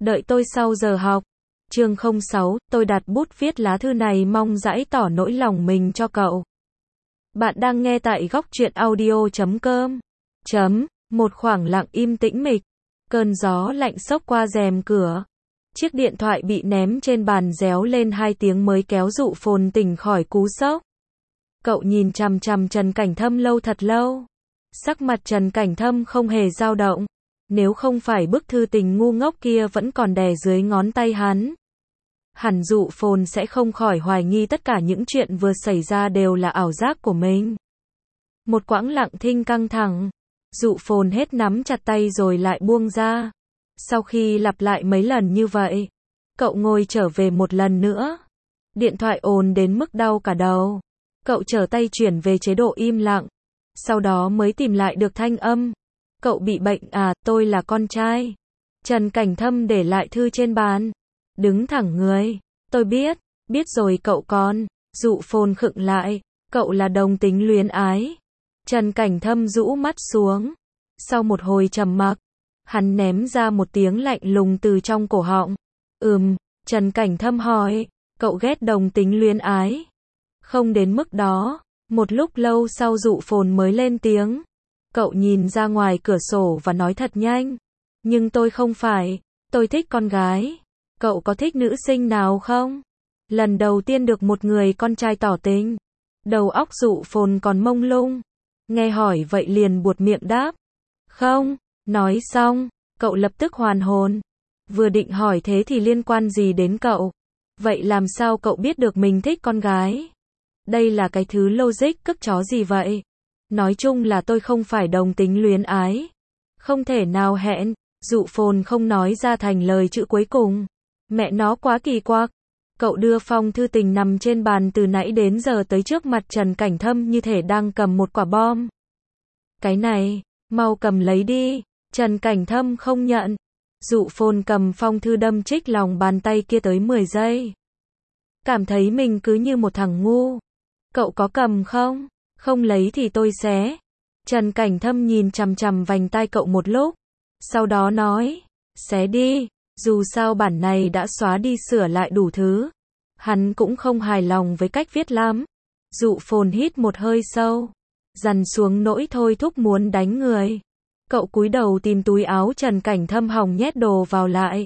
Đợi tôi sau giờ học. Chương 06, tôi đặt bút viết lá thư này mong giải tỏ nỗi lòng mình cho cậu. Bạn đang nghe tại góc truyện audio.com. Một khoảng lặng im tĩnh mịch. Cơn gió lạnh xốc qua rèm cửa. Chiếc điện thoại bị ném trên bàn réo lên 2 tiếng mới kéo Dụ Phồn tỉnh khỏi cú sốc. Cậu nhìn chằm chằm Trần Cảnh Thâm lâu thật lâu. Sắc mặt Trần Cảnh Thâm không hề dao động. Nếu không phải bức thư tình ngu ngốc kia vẫn còn đè dưới ngón tay hắn, hẳn Dụ Phồn sẽ không khỏi hoài nghi tất cả những chuyện vừa xảy ra đều là ảo giác của mình. Một quãng lặng thinh căng thẳng. Dụ Phồn hết nắm chặt tay rồi lại buông ra. Sau khi lặp lại mấy lần như vậy, cậu ngồi trở về một lần nữa. Điện thoại ồn đến mức đau cả đầu. Cậu trở tay chuyển về chế độ im lặng. Sau đó mới tìm lại được thanh âm. Cậu bị bệnh à, tôi là con trai. Trần Cảnh Thâm để lại thư trên bàn. Đứng thẳng người. Tôi biết rồi cậu con. Dụ Phồn khựng lại. Cậu là đồng tính luyến ái. Trần Cảnh Thâm rũ mắt xuống. Sau một hồi trầm mặc, hắn ném ra một tiếng lạnh lùng từ trong cổ họng. Trần Cảnh Thâm hỏi, cậu ghét đồng tính luyến ái? Không đến mức đó. Một lúc lâu sau Dụ Phồn mới lên tiếng. Cậu nhìn ra ngoài cửa sổ và nói thật nhanh. Nhưng tôi không phải, tôi thích con gái. Cậu có thích nữ sinh nào không? Lần đầu tiên được một người con trai tỏ tình. Đầu óc Dụ Phồn còn mông lung. Nghe hỏi vậy liền buột miệng đáp. Không, nói xong, cậu lập tức hoàn hồn. Vừa định hỏi thế thì liên quan gì đến cậu? Vậy làm sao cậu biết được mình thích con gái? Đây là cái thứ logic cức chó gì vậy? Nói chung là tôi không phải đồng tính luyến ái. Không thể nào hẹn. Dụ Phồn không nói ra thành lời chữ cuối cùng. Mẹ nó quá kỳ quặc. Cậu đưa phong thư tình nằm trên bàn từ nãy đến giờ tới trước mặt Trần Cảnh Thâm như thể đang cầm một quả bom. Cái này, mau cầm lấy đi. Trần Cảnh Thâm không nhận. Dụ Phồn cầm phong thư đâm chích lòng bàn tay kia tới 10 giây. Cảm thấy mình cứ như một thằng ngu. Cậu có cầm không? Không lấy thì tôi xé. Trần Cảnh Thâm nhìn chằm chằm vành tai cậu một lúc. Sau đó nói, xé đi. Dù sao bản này đã xóa đi sửa lại đủ thứ. Hắn cũng không hài lòng với cách viết lắm. Dụ Phồn hít một hơi sâu. Dằn xuống nỗi thôi thúc muốn đánh người. Cậu cúi đầu tìm túi áo Trần Cảnh Thâm hòng nhét đồ vào lại.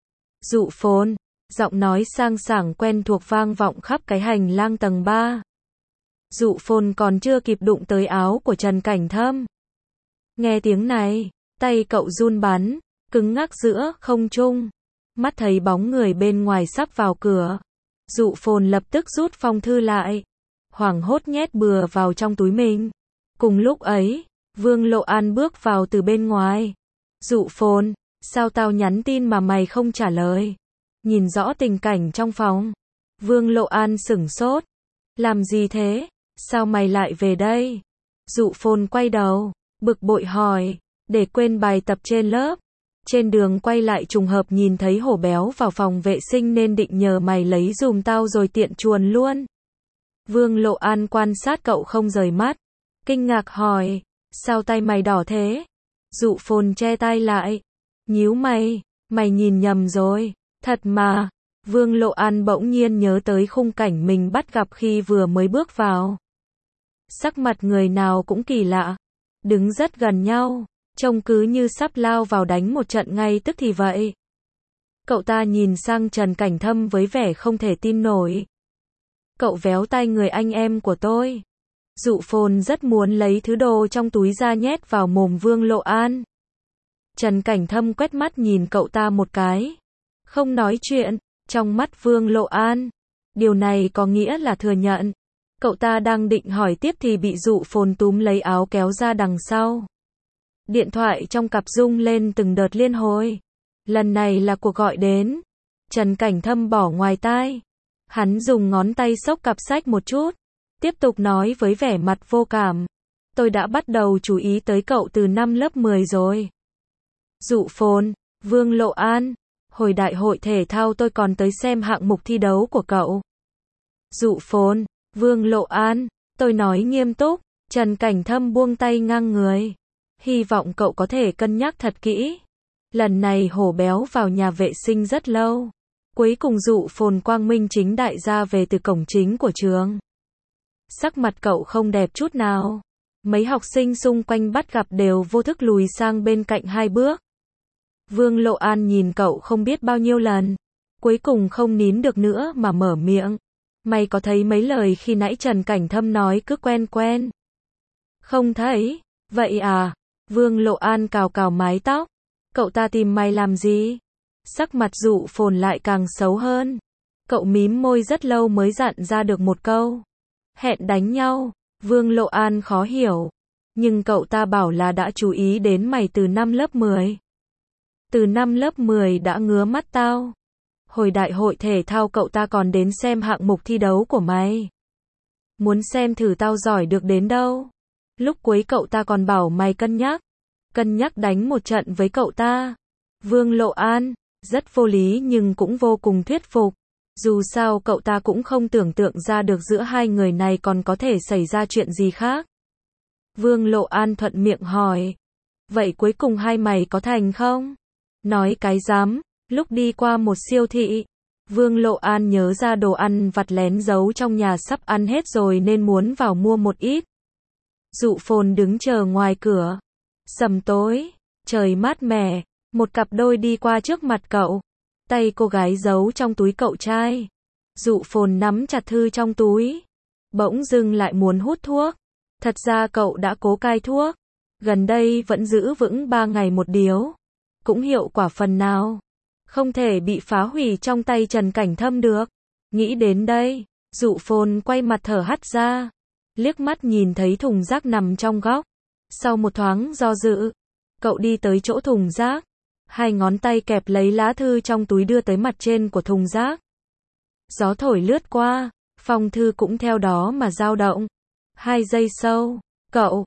Dụ Phồn, giọng nói sang sảng quen thuộc vang vọng khắp cái hành lang tầng 3. Dụ Phồn còn chưa kịp đụng tới áo của Trần Cảnh Thâm. Nghe tiếng này, tay cậu run bắn, cứng ngắc giữa không trung. Mắt thấy bóng người bên ngoài sắp vào cửa. Dụ Phồn lập tức rút phong thư lại. Hoảng hốt nhét bừa vào trong túi mình. Cùng lúc ấy, Vương Lộ An bước vào từ bên ngoài. Dụ Phồn, sao tao nhắn tin mà mày không trả lời? Nhìn rõ tình cảnh trong phòng. Vương Lộ An sửng sốt. Làm gì thế? Sao mày lại về đây? Dụ Phồn quay đầu, bực bội hỏi, để quên bài tập trên lớp. Trên đường quay lại trùng hợp nhìn thấy Hổ Béo vào phòng vệ sinh nên định nhờ mày lấy dùm tao rồi tiện chuồn luôn. Vương Lộ An quan sát cậu không rời mắt. Kinh ngạc hỏi, sao tay mày đỏ thế? Dụ Phồn che tay lại. Nhíu mày, mày nhìn nhầm rồi. Thật mà. Vương Lộ An bỗng nhiên nhớ tới khung cảnh mình bắt gặp khi vừa mới bước vào. Sắc mặt người nào cũng kỳ lạ. Đứng rất gần nhau. Trông cứ như sắp lao vào đánh một trận ngay tức thì vậy. Cậu ta nhìn sang Trần Cảnh Thâm với vẻ không thể tin nổi. Cậu véo tay người anh em của tôi. Dụ Phồn rất muốn lấy thứ đồ trong túi ra nhét vào mồm Vương Lộ An. Trần Cảnh Thâm quét mắt nhìn cậu ta một cái. Không nói chuyện. Trong mắt Vương Lộ An, điều này có nghĩa là thừa nhận. Cậu ta đang định hỏi tiếp thì bị Dụ Phồn túm lấy áo kéo ra đằng sau. Điện thoại trong cặp rung lên từng đợt liên hồi. Lần này là cuộc gọi đến. Trần Cảnh Thâm bỏ ngoài tai. Hắn dùng ngón tay xốc cặp sách một chút. Tiếp tục nói với vẻ mặt vô cảm. Tôi đã bắt đầu chú ý tới cậu từ năm lớp 10 rồi. Dụ Phồn, Vương Lộ An. Hồi đại hội thể thao tôi còn tới xem hạng mục thi đấu của cậu. Dụ Phồn, Vương Lộ An. Tôi nói nghiêm túc. Trần Cảnh Thâm buông tay ngang người. Hy vọng cậu có thể cân nhắc thật kỹ. Lần này hổ béo vào nhà vệ sinh rất lâu. Cuối cùng dụ phồn quang minh chính đại ra về từ cổng chính của trường. Sắc mặt cậu không đẹp chút nào. Mấy học sinh xung quanh bắt gặp đều vô thức lùi sang bên cạnh 2 bước. Vương Lộ An nhìn cậu không biết bao nhiêu lần. Cuối cùng không nín được nữa mà mở miệng. Mày có thấy mấy lời khi nãy Trần Cảnh Thâm nói cứ quen quen? Không thấy. Vậy à? Vương Lộ An cào cào mái tóc. Cậu ta tìm mày làm gì? Sắc mặt dụ phồn lại càng xấu hơn. Cậu mím môi rất lâu mới dặn ra được một câu. Hẹn đánh nhau. Vương Lộ An khó hiểu. Nhưng cậu ta bảo là đã chú ý đến mày từ năm lớp 10. Từ năm lớp 10 đã ngứa mắt tao. Hồi đại hội thể thao cậu ta còn đến xem hạng mục thi đấu của mày. Muốn xem thử tao giỏi được đến đâu. Lúc cuối cậu ta còn bảo mày cân nhắc đánh một trận với cậu ta. Vương Lộ An, rất vô lý nhưng cũng vô cùng thuyết phục. Dù sao cậu ta cũng không tưởng tượng ra được giữa hai người này còn có thể xảy ra chuyện gì khác. Vương Lộ An thuận miệng hỏi. Vậy cuối cùng hai mày có thành không? Nói cái dám. Lúc đi qua một siêu thị, Vương Lộ An nhớ ra đồ ăn vặt lén giấu trong nhà sắp ăn hết rồi nên muốn vào mua một ít. Dụ phồn đứng chờ ngoài cửa. Sầm tối, trời mát mẻ, một cặp đôi đi qua trước mặt cậu. Tay cô gái giấu trong túi cậu trai. Dụ phồn nắm chặt thư trong túi. Bỗng dưng lại muốn hút thuốc. Thật ra cậu đã cố cai thuốc. Gần đây vẫn giữ vững 3 ngày một điếu. Cũng hiệu quả phần nào. Không thể bị phá hủy trong tay Trần Cảnh Thâm được. Nghĩ đến đây, dụ phồn quay mặt thở hắt ra. Liếc mắt nhìn thấy thùng rác nằm trong góc. Sau một thoáng do dự, cậu đi tới chỗ thùng rác. 2 ngón tay kẹp lấy lá thư trong túi đưa tới mặt trên của thùng rác. Gió thổi lướt qua, phong thư cũng theo đó mà dao động. 2 giây sau, cậu,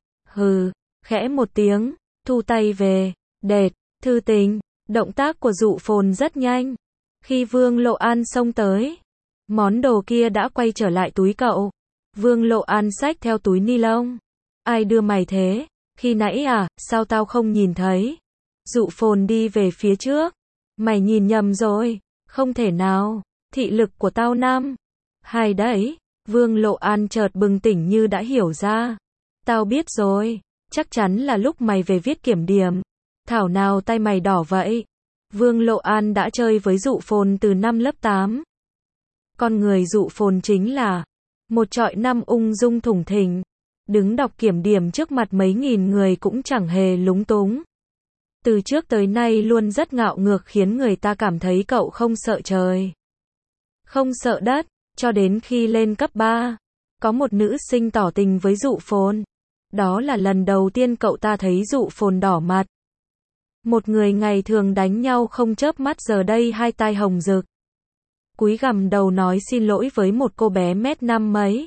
khẽ một tiếng, thu tay về, đệt, thư tình. Động tác của dụ phồn rất nhanh. Khi Vương Lộ An xông tới, món đồ kia đã quay trở lại túi cậu. Vương Lộ An xách theo túi ni lông. Ai đưa mày thế? Khi nãy à, sao tao không nhìn thấy? Dụ phồn đi về phía trước. Mày nhìn nhầm rồi. Không thể nào. Thị lực của tao 5. 2 đấy. Vương Lộ An chợt bừng tỉnh như đã hiểu ra. Tao biết rồi. Chắc chắn là lúc mày về viết kiểm điểm. Thảo nào tay mày đỏ vậy? Vương Lộ An đã chơi với dụ phồn từ năm lớp 8. Con người dụ phồn chính là một trọi năm ung dung thủng thình. Đứng đọc kiểm điểm trước mặt mấy nghìn người cũng chẳng hề lúng túng. Từ trước tới nay luôn rất ngạo ngược khiến người ta cảm thấy cậu không sợ trời, không sợ đất, cho đến khi lên cấp 3. Có một nữ sinh tỏ tình với dụ phồn. Đó là lần đầu tiên cậu ta thấy dụ phồn đỏ mặt. Một người ngày thường đánh nhau không chớp mắt giờ đây 2 tai hồng rực. Cúi gằm đầu nói xin lỗi với một cô bé mét 5 mấy.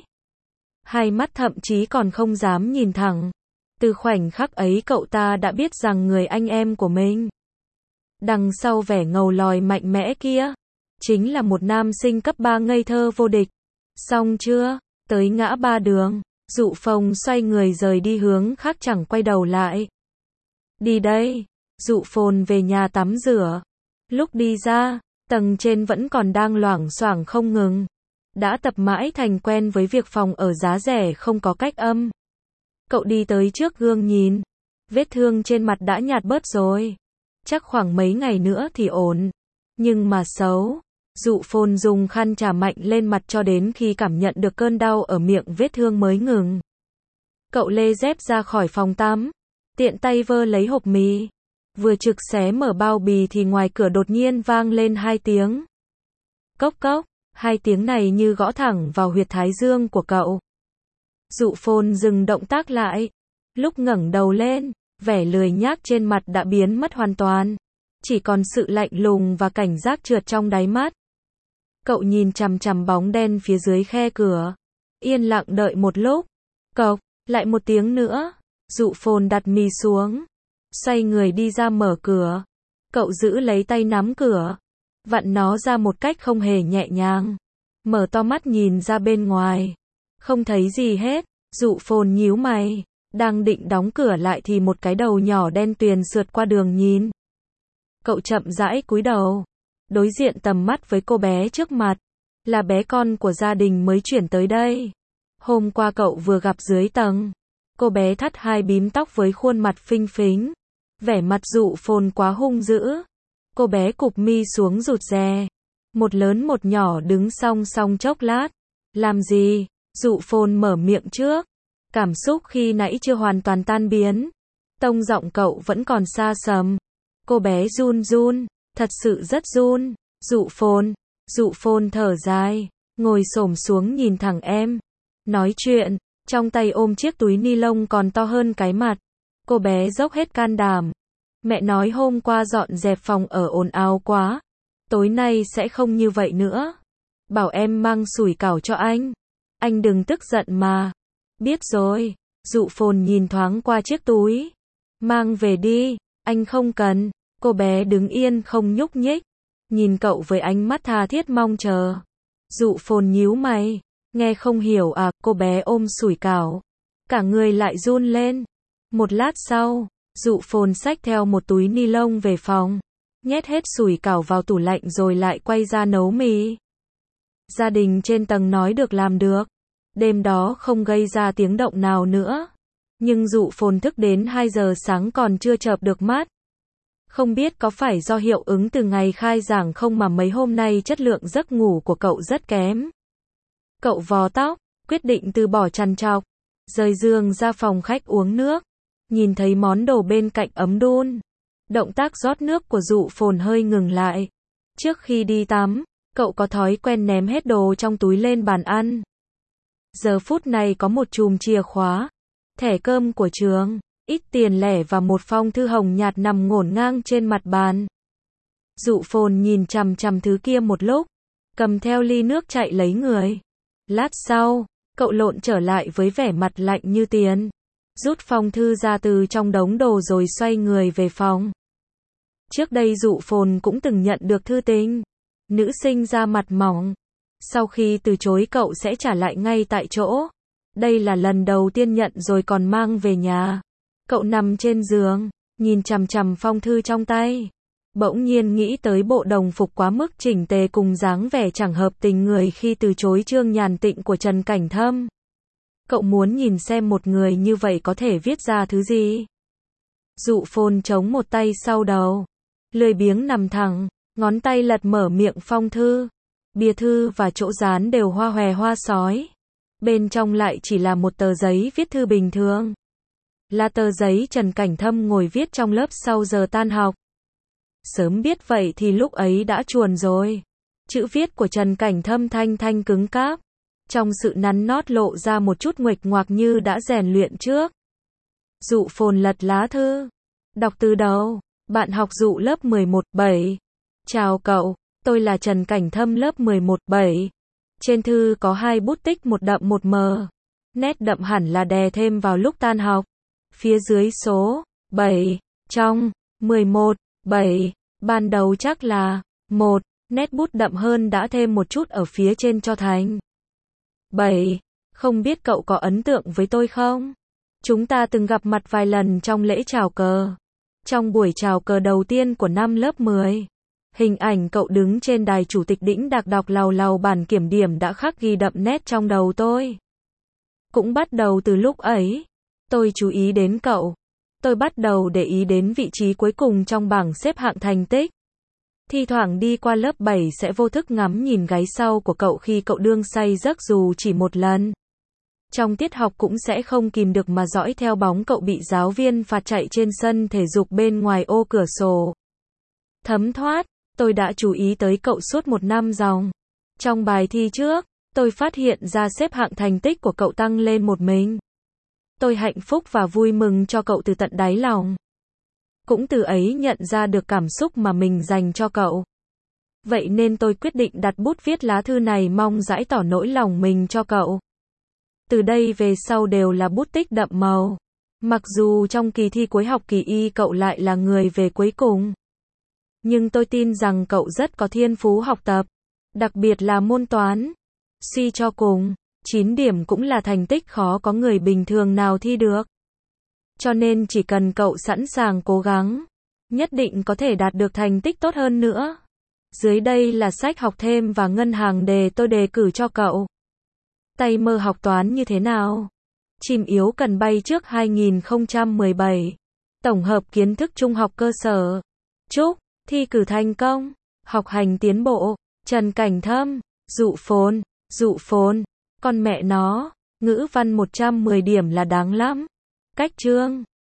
2 mắt thậm chí còn không dám nhìn thẳng. Từ khoảnh khắc ấy cậu ta đã biết rằng người anh em của mình, đằng sau vẻ ngầu lòi mạnh mẽ kia, chính là một nam sinh cấp 3 ngây thơ vô địch. Xong chưa? Tới ngã ba đường, dụ phồn xoay người rời đi hướng khác chẳng quay đầu lại. Đi đây. Dụ phồn về nhà tắm rửa. Lúc đi ra, tầng trên vẫn còn đang loảng xoảng không ngừng. Đã tập mãi thành quen với việc phòng ở giá rẻ không có cách âm. Cậu đi tới trước gương nhìn. Vết thương trên mặt đã nhạt bớt rồi. Chắc khoảng mấy ngày nữa thì ổn. Nhưng mà xấu. Dụ phồn dùng khăn chà mạnh lên mặt cho đến khi cảm nhận được cơn đau ở miệng vết thương mới ngừng. Cậu lê dép ra khỏi phòng tắm. Tiện tay vơ lấy hộp mì. Vừa trực xé mở bao bì thì ngoài cửa đột nhiên vang lên 2 tiếng. Cốc cốc, 2 tiếng này như gõ thẳng vào huyệt thái dương của cậu. Dụ phồn dừng động tác lại. Lúc ngẩng đầu lên, vẻ lười nhác trên mặt đã biến mất hoàn toàn. Chỉ còn sự lạnh lùng và cảnh giác trượt trong đáy mắt. Cậu nhìn chằm chằm bóng đen phía dưới khe cửa. Yên lặng đợi một lúc. Cộc, lại 1 tiếng nữa. Dụ phồn đặt mì xuống. Xoay người đi ra mở cửa. Cậu giữ lấy tay nắm cửa. Vặn nó ra một cách không hề nhẹ nhàng. Mở to mắt nhìn ra bên ngoài. Không thấy gì hết. Dụ phồn nhíu mày. Đang định đóng cửa lại thì một cái đầu nhỏ đen tuyền sượt qua đường nhìn. Cậu chậm rãi cúi đầu, đối diện tầm mắt với cô bé trước mặt, là bé con của gia đình mới chuyển tới đây. Hôm qua cậu vừa gặp dưới tầng. Cô bé thắt hai bím tóc với khuôn mặt phinh phính, vẻ mặt dụ phồn quá hung dữ. Cô bé cụp mi xuống rụt rè, một lớn một nhỏ đứng song song chốc lát. Làm gì? Dụ phồn mở miệng trước. Cảm xúc khi nãy chưa hoàn toàn tan biến. Tông giọng cậu vẫn còn xa sầm. Cô bé run run, thật sự rất run. Dụ phồn thở dài, ngồi xổm xuống nhìn thẳng em. Nói chuyện, trong tay ôm chiếc túi ni lông còn to hơn cái mặt. Cô bé dốc hết can đảm. Mẹ nói hôm qua dọn dẹp phòng ở ồn ào quá. Tối nay sẽ không như vậy nữa. Bảo em mang sủi cảo cho anh. Anh đừng tức giận mà. Biết rồi. Dụ phồn nhìn thoáng qua chiếc túi. Mang về đi, anh không cần. Cô bé đứng yên không nhúc nhích, nhìn cậu với ánh mắt tha thiết mong chờ. Dụ phồn nhíu mày, nghe không hiểu à? Cô bé ôm sủi cảo, cả người lại run lên. Một lát sau, dụ phồn xách theo một túi ni lông về phòng, nhét hết sủi cảo vào tủ lạnh rồi lại quay ra nấu mì. Gia đình trên tầng nói được làm được, đêm đó không gây ra tiếng động nào nữa. Nhưng dụ phồn thức đến 2 giờ sáng còn chưa chợp được mắt. Không biết có phải do hiệu ứng từ ngày khai giảng không mà mấy hôm nay chất lượng giấc ngủ của cậu rất kém. Cậu vò tóc, quyết định từ bỏ trằn trọc, rời giường ra phòng khách uống nước. Nhìn thấy món đồ bên cạnh ấm đun. Động tác rót nước của dụ phồn hơi ngừng lại. Trước khi đi tắm, cậu có thói quen ném hết đồ trong túi lên bàn ăn. Giờ phút này có một chùm chìa khóa, thẻ cơm của trường, ít tiền lẻ và một phong thư hồng nhạt nằm ngổn ngang trên mặt bàn. Dụ phồn nhìn chằm chằm thứ kia một lúc, cầm theo ly nước chạy lấy người. Lát sau, cậu lộn trở lại với vẻ mặt lạnh như tiền, rút phong thư ra từ trong đống đồ rồi xoay người về phòng. Trước đây dụ phồn cũng từng nhận được thư tình. Nữ sinh da mặt mỏng, sau khi từ chối cậu sẽ trả lại ngay tại chỗ. Đây là lần đầu tiên nhận rồi còn mang về nhà. Cậu nằm trên giường, nhìn chằm chằm phong thư trong tay. Bỗng nhiên nghĩ tới bộ đồng phục quá mức chỉnh tề cùng dáng vẻ chẳng hợp tình người khi từ chối Trương Nhàn Tịnh của Trần Cảnh Thâm. Cậu muốn nhìn xem một người như vậy có thể viết ra thứ gì. Dụ phồn chống một tay sau đầu, lười biếng nằm thẳng, ngón tay lật mở miệng phong thư. Bìa thư và chỗ dán đều hoa hòe hoa sói. Bên trong lại chỉ là một tờ giấy viết thư bình thường. Là tờ giấy Trần Cảnh Thâm ngồi viết trong lớp sau giờ tan học. Sớm biết vậy thì lúc ấy đã chuồn rồi. Chữ viết của Trần Cảnh Thâm thanh thanh cứng cáp, trong sự nắn nót lộ ra một chút nguệch ngoạc như đã rèn luyện trước. Dụ phồn lật lá thư, đọc từ đầu. Bạn học Dụ lớp 11/7. Chào cậu, tôi là Trần Cảnh Thâm lớp 11/7. Trên thư có 2 bút tích, một đậm một mờ. Nét đậm hẳn là đè thêm vào lúc tan học. Phía dưới số 7, trong 11/7, ban đầu chắc là 1, nét bút đậm hơn đã thêm một chút ở phía trên cho thành 7. Không biết cậu có ấn tượng với tôi không? Chúng ta từng gặp mặt vài lần trong lễ chào cờ. Trong buổi chào cờ đầu tiên của năm lớp 10, hình ảnh cậu đứng trên đài chủ tịch đĩnh đạc đọc làu làu bản kiểm điểm đã khắc ghi đậm nét trong đầu tôi. Cũng bắt đầu từ lúc ấy, tôi chú ý đến cậu. Tôi bắt đầu để ý đến vị trí cuối cùng trong bảng xếp hạng thành tích. Thi thoảng đi qua lớp 7 sẽ vô thức ngắm nhìn gáy sau của cậu khi cậu đương say giấc dù chỉ một lần. Trong tiết học cũng sẽ không kìm được mà dõi theo bóng cậu bị giáo viên phạt chạy trên sân thể dục bên ngoài ô cửa sổ. Thấm thoát, tôi đã chú ý tới cậu suốt một năm dòng. Trong bài thi trước, tôi phát hiện ra xếp hạng thành tích của cậu tăng lên một mình. Tôi hạnh phúc và vui mừng cho cậu từ tận đáy lòng. Cũng từ ấy nhận ra được cảm xúc mà mình dành cho cậu. Vậy nên tôi quyết định đặt bút viết lá thư này mong giải tỏ nỗi lòng mình cho cậu. Từ đây về sau đều là bút tích đậm màu. Mặc dù trong kỳ thi cuối học kỳ Y cậu lại là người về cuối cùng. Nhưng tôi tin rằng cậu rất có thiên phú học tập. Đặc biệt là môn toán. Suy cho cùng, 9 điểm cũng là thành tích khó có người bình thường nào thi được. Cho nên chỉ cần cậu sẵn sàng cố gắng, nhất định có thể đạt được thành tích tốt hơn nữa. Dưới đây là sách học thêm và ngân hàng đề tôi đề cử cho cậu. Tay mơ học toán như thế nào? Chim yếu cần bay trước 2017. Tổng hợp kiến thức trung học cơ sở. Chúc thi cử thành công, học hành tiến bộ. Trần Cảnh Thâm, dụ phồn, con mẹ nó, ngữ văn 110 điểm là đáng lắm. Cách chương